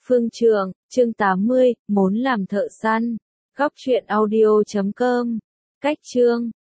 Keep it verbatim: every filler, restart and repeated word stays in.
Phương Trường, chương tám mươi, muốn làm thợ săn. Góc truyện audio chấm com. Cách chương